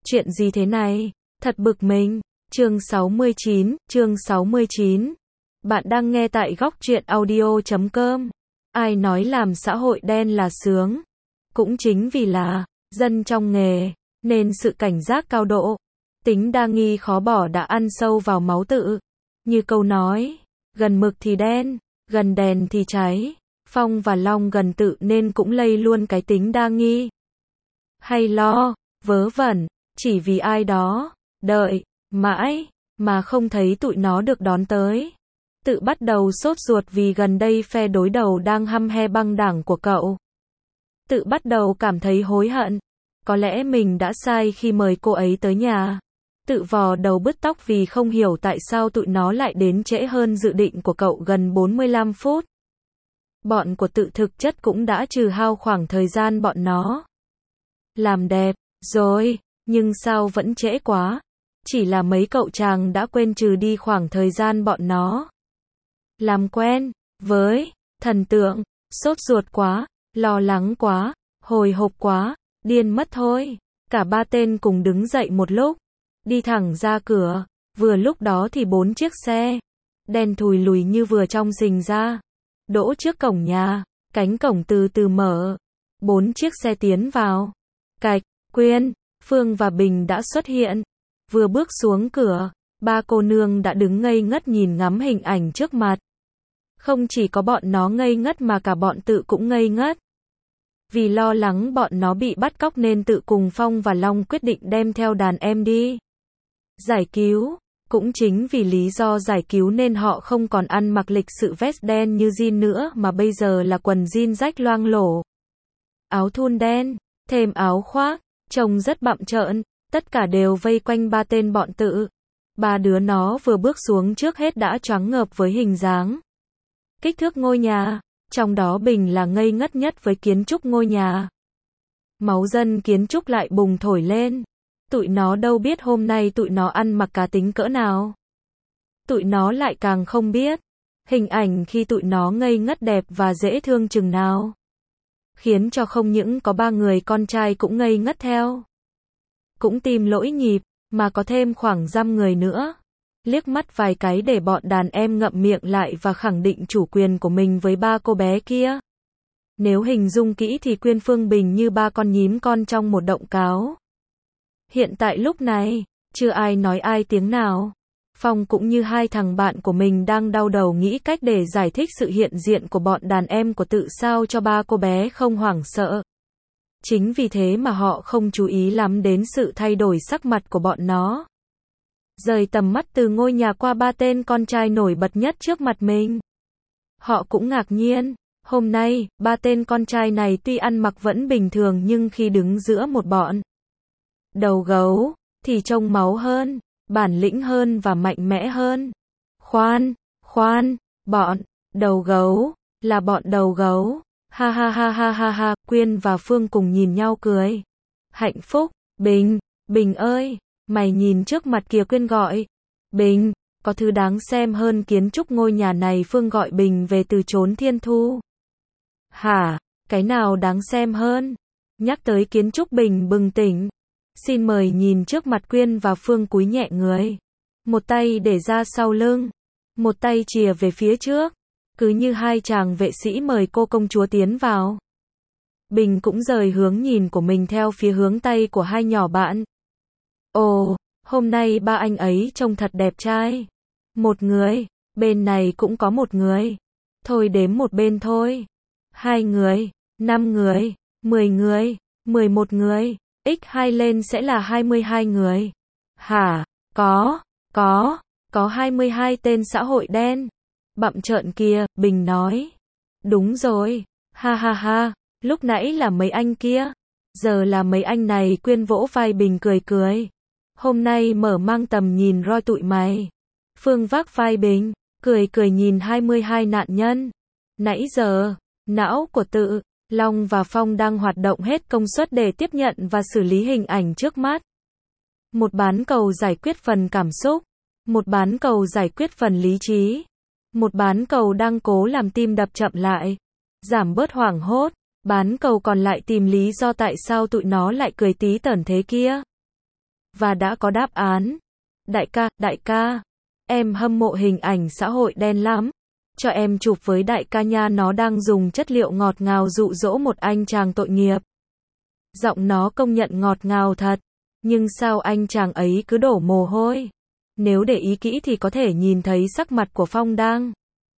Chuyện gì thế này? Thật bực mình. Chương 69. Bạn đang nghe tại góc truyện audio.com. Ai nói làm xã hội đen là sướng? Cũng chính vì là dân trong nghề, nên sự cảnh giác cao độ, tính đa nghi khó bỏ đã ăn sâu vào máu tự. Như câu nói, gần mực thì đen, gần đèn thì cháy. Phong và Long gần tự nên cũng lây luôn cái tính đa nghi. Hay lo, vớ vẩn, chỉ vì ai đó, đợi, mãi, mà không thấy tụi nó được đón tới. Tự bắt đầu sốt ruột vì gần đây phe đối đầu đang hăm he băng đảng của cậu. Tự bắt đầu cảm thấy hối hận. Có lẽ mình đã sai khi mời cô ấy tới nhà. Tự vò đầu bứt tóc vì không hiểu tại sao tụi nó lại đến trễ hơn dự định của cậu gần 45 phút. Bọn của tự thực chất cũng đã trừ hao khoảng thời gian bọn nó làm đẹp rồi, nhưng sao vẫn trễ quá? Chỉ là mấy cậu chàng đã quên trừ đi khoảng thời gian bọn nó làm quen với thần tượng. Sốt ruột quá, lo lắng quá, hồi hộp quá, điên mất thôi. Cả ba tên cùng đứng dậy một lúc, đi thẳng ra cửa. Vừa lúc đó thì 4 chiếc xe đen thùi lùi như vừa trong rình ra, đỗ trước cổng nhà. Cánh cổng từ từ mở, 4 chiếc xe tiến vào. Cạch, Quyên, Phương và Bình đã xuất hiện. Vừa bước xuống cửa, ba cô nương đã đứng ngây ngất nhìn ngắm hình ảnh trước mặt. Không chỉ có bọn nó ngây ngất mà cả bọn tự cũng ngây ngất. Vì lo lắng bọn nó bị bắt cóc nên tự cùng Phong và Long quyết định đem theo đàn em đi giải cứu. Cũng chính vì lý do giải cứu nên họ không còn ăn mặc lịch sự vest đen như jean nữa mà bây giờ là quần jean rách loang lổ, áo thun đen, thêm áo khoác, trông rất bặm trợn. Tất cả đều vây quanh ba tên bọn tự. Ba đứa nó vừa bước xuống trước hết đã choáng ngợp với hình dáng, kích thước ngôi nhà. Trong đó Bình là ngây ngất nhất với kiến trúc ngôi nhà. Máu dân kiến trúc lại bùng thổi lên. Tụi nó đâu biết hôm nay tụi nó ăn mặc cá tính cỡ nào. Tụi nó lại càng không biết hình ảnh khi tụi nó ngây ngất đẹp và dễ thương chừng nào. Khiến cho không những có 3 người con trai cũng ngây ngất theo, cũng tìm lỗi nhịp, mà có thêm khoảng dăm người nữa. Liếc mắt vài cái để bọn đàn em ngậm miệng lại và khẳng định chủ quyền của mình với ba cô bé kia. Nếu hình dung kỹ thì Quyên, Phương, Bình như ba con nhím con trong một động cáo. Hiện tại lúc này, chưa ai nói ai tiếng nào. Phong cũng như hai thằng bạn của mình đang đau đầu nghĩ cách để giải thích sự hiện diện của bọn đàn em của tự sao cho ba cô bé không hoảng sợ. Chính vì thế mà họ không chú ý lắm đến sự thay đổi sắc mặt của bọn nó. Rời tầm mắt từ ngôi nhà qua ba tên con trai nổi bật nhất trước mặt mình. Họ cũng ngạc nhiên. Hôm nay, ba tên con trai này tuy ăn mặc vẫn bình thường nhưng khi đứng giữa một bọn đầu gấu, thì trông máu hơn, bản lĩnh hơn và mạnh mẽ hơn. Khoan, bọn đầu gấu, là bọn đầu gấu. Ha ha ha ha ha ha, Quyên và Phương cùng nhìn nhau cười. Hạnh phúc. Bình ơi, mày nhìn trước mặt kìa, Quyên gọi. Bình, có thứ đáng xem hơn kiến trúc ngôi nhà này, Phương gọi Bình về từ chốn thiên thu. Hả, cái nào đáng xem hơn? Nhắc tới kiến trúc Bình bừng tỉnh. Xin mời nhìn trước mặt Quyên và Phương cúi nhẹ người. Một tay để ra sau lưng, một tay chìa về phía trước. Cứ như hai chàng vệ sĩ mời cô công chúa tiến vào. Bình cũng rời hướng nhìn của mình theo phía hướng tay của hai nhỏ bạn. Ồ, hôm nay ba anh ấy trông thật đẹp trai. Một người, bên này cũng có một người. Thôi đếm một bên thôi. 2 người, 5 người, 10 người, 11 người, x2 lên sẽ là 22 người. Hả, có 22 tên xã hội đen. Bặm trợn kia, Bình nói. Đúng rồi, ha ha ha, lúc nãy là mấy anh kia, giờ là mấy anh này. Quyên vỗ vai Bình cười. Hôm nay mở mang tầm nhìn roi tụi mày. Phương vác vai Bình, cười nhìn 22 nạn nhân. Nãy giờ, não của tự, Long và Phong đang hoạt động hết công suất để tiếp nhận và xử lý hình ảnh trước mắt. Một bán cầu giải quyết phần cảm xúc, một bán cầu giải quyết phần lý trí, một bán cầu đang cố làm tim đập chậm lại, giảm bớt hoảng hốt. Bán cầu còn lại tìm lý do tại sao tụi nó lại cười tí tởn thế kia. và đã có đáp án. Đại ca, em hâm mộ hình ảnh xã hội đen lắm. Cho em chụp với đại ca nha, nó đang dùng chất liệu ngọt ngào dụ dỗ một anh chàng tội nghiệp. Giọng nó công nhận ngọt ngào thật, nhưng sao anh chàng ấy cứ đổ mồ hôi? Nếu để ý kỹ thì có thể nhìn thấy sắc mặt của Phong đang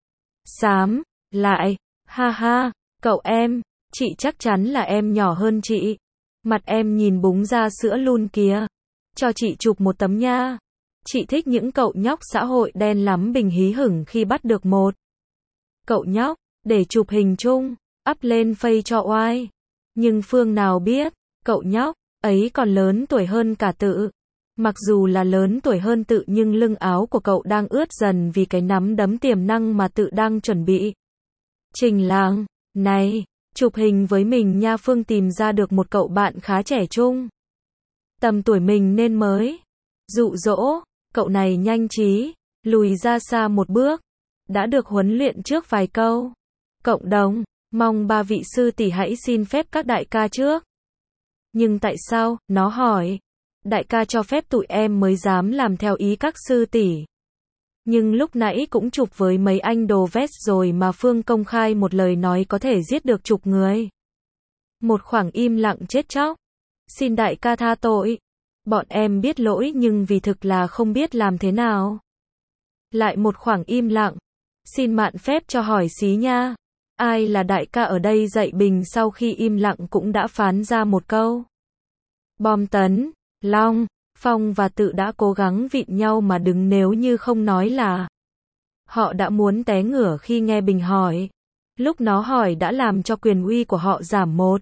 xám lại. Ha ha, cậu em, chị chắc chắn là em nhỏ hơn chị. Mặt em nhìn búng ra sữa luôn kìa. Cho chị chụp một tấm nha. Chị thích những cậu nhóc xã hội đen lắm. Bình hí hửng khi bắt được một cậu nhóc để chụp hình chung, up lên Face cho oai. Nhưng Phương nào biết, cậu nhóc ấy còn lớn tuổi hơn cả Tự. Mặc dù là lớn tuổi hơn Tự nhưng lưng áo của cậu đang ướt dần vì cái nắm đấm tiềm năng mà Tự đang chuẩn bị. Trình Làng, này, chụp hình với mình nha. Phương tìm ra được một cậu bạn khá trẻ trung, tầm tuổi mình nên mới dụ dỗ. Cậu này nhanh trí, lùi ra xa một bước, đã được huấn luyện trước vài câu. Cộng đồng, mong ba vị sư tỷ hãy xin phép các đại ca trước. Nhưng tại sao, nó hỏi. Đại ca cho phép tụi em mới dám làm theo ý các sư tỷ. Nhưng lúc nãy cũng chụp với mấy anh đồ vest rồi mà. Phương công khai một lời nói có thể giết được chục người. Một khoảng im lặng chết chóc. Xin đại ca tha tội. Bọn em biết lỗi nhưng vì thực là không biết làm thế nào. Lại một khoảng im lặng. Xin mạn phép cho hỏi xí nha. Ai là đại ca ở đây dậy? Bình sau khi im lặng cũng đã phán ra một câu. Bom tấn, Long, Phong và Tự đã cố gắng vịn nhau mà đứng, nếu như không nói là họ đã muốn té ngửa khi nghe Bình hỏi. Lúc nó hỏi đã làm cho quyền uy của họ giảm 1,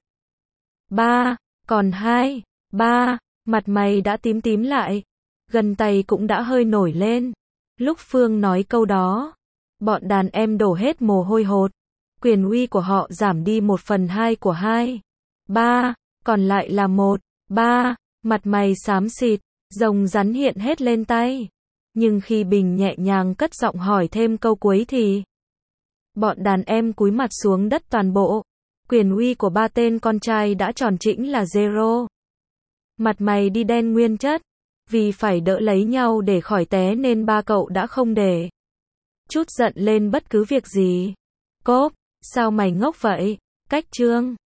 3, còn 2, 3, mặt mày đã tím tím lại, gần tay cũng đã hơi nổi lên. Lúc Phương nói câu đó, bọn đàn em đổ hết mồ hôi hột. Quyền uy của họ giảm đi 1/2 của 2, 3, còn lại là 1, 3, mặt mày xám xịt, rồng rắn hiện hết lên tay. Nhưng khi Bình nhẹ nhàng cất giọng hỏi thêm câu cuối thì bọn đàn em cúi mặt xuống đất toàn bộ. Quyền uy của ba tên con trai đã tròn trĩnh là zero. Mặt mày đi đen nguyên chất. Vì phải đỡ lấy nhau để khỏi té nên ba cậu đã không để chút giận lên bất cứ việc gì. Cốp, sao mày ngốc vậy? Cách chương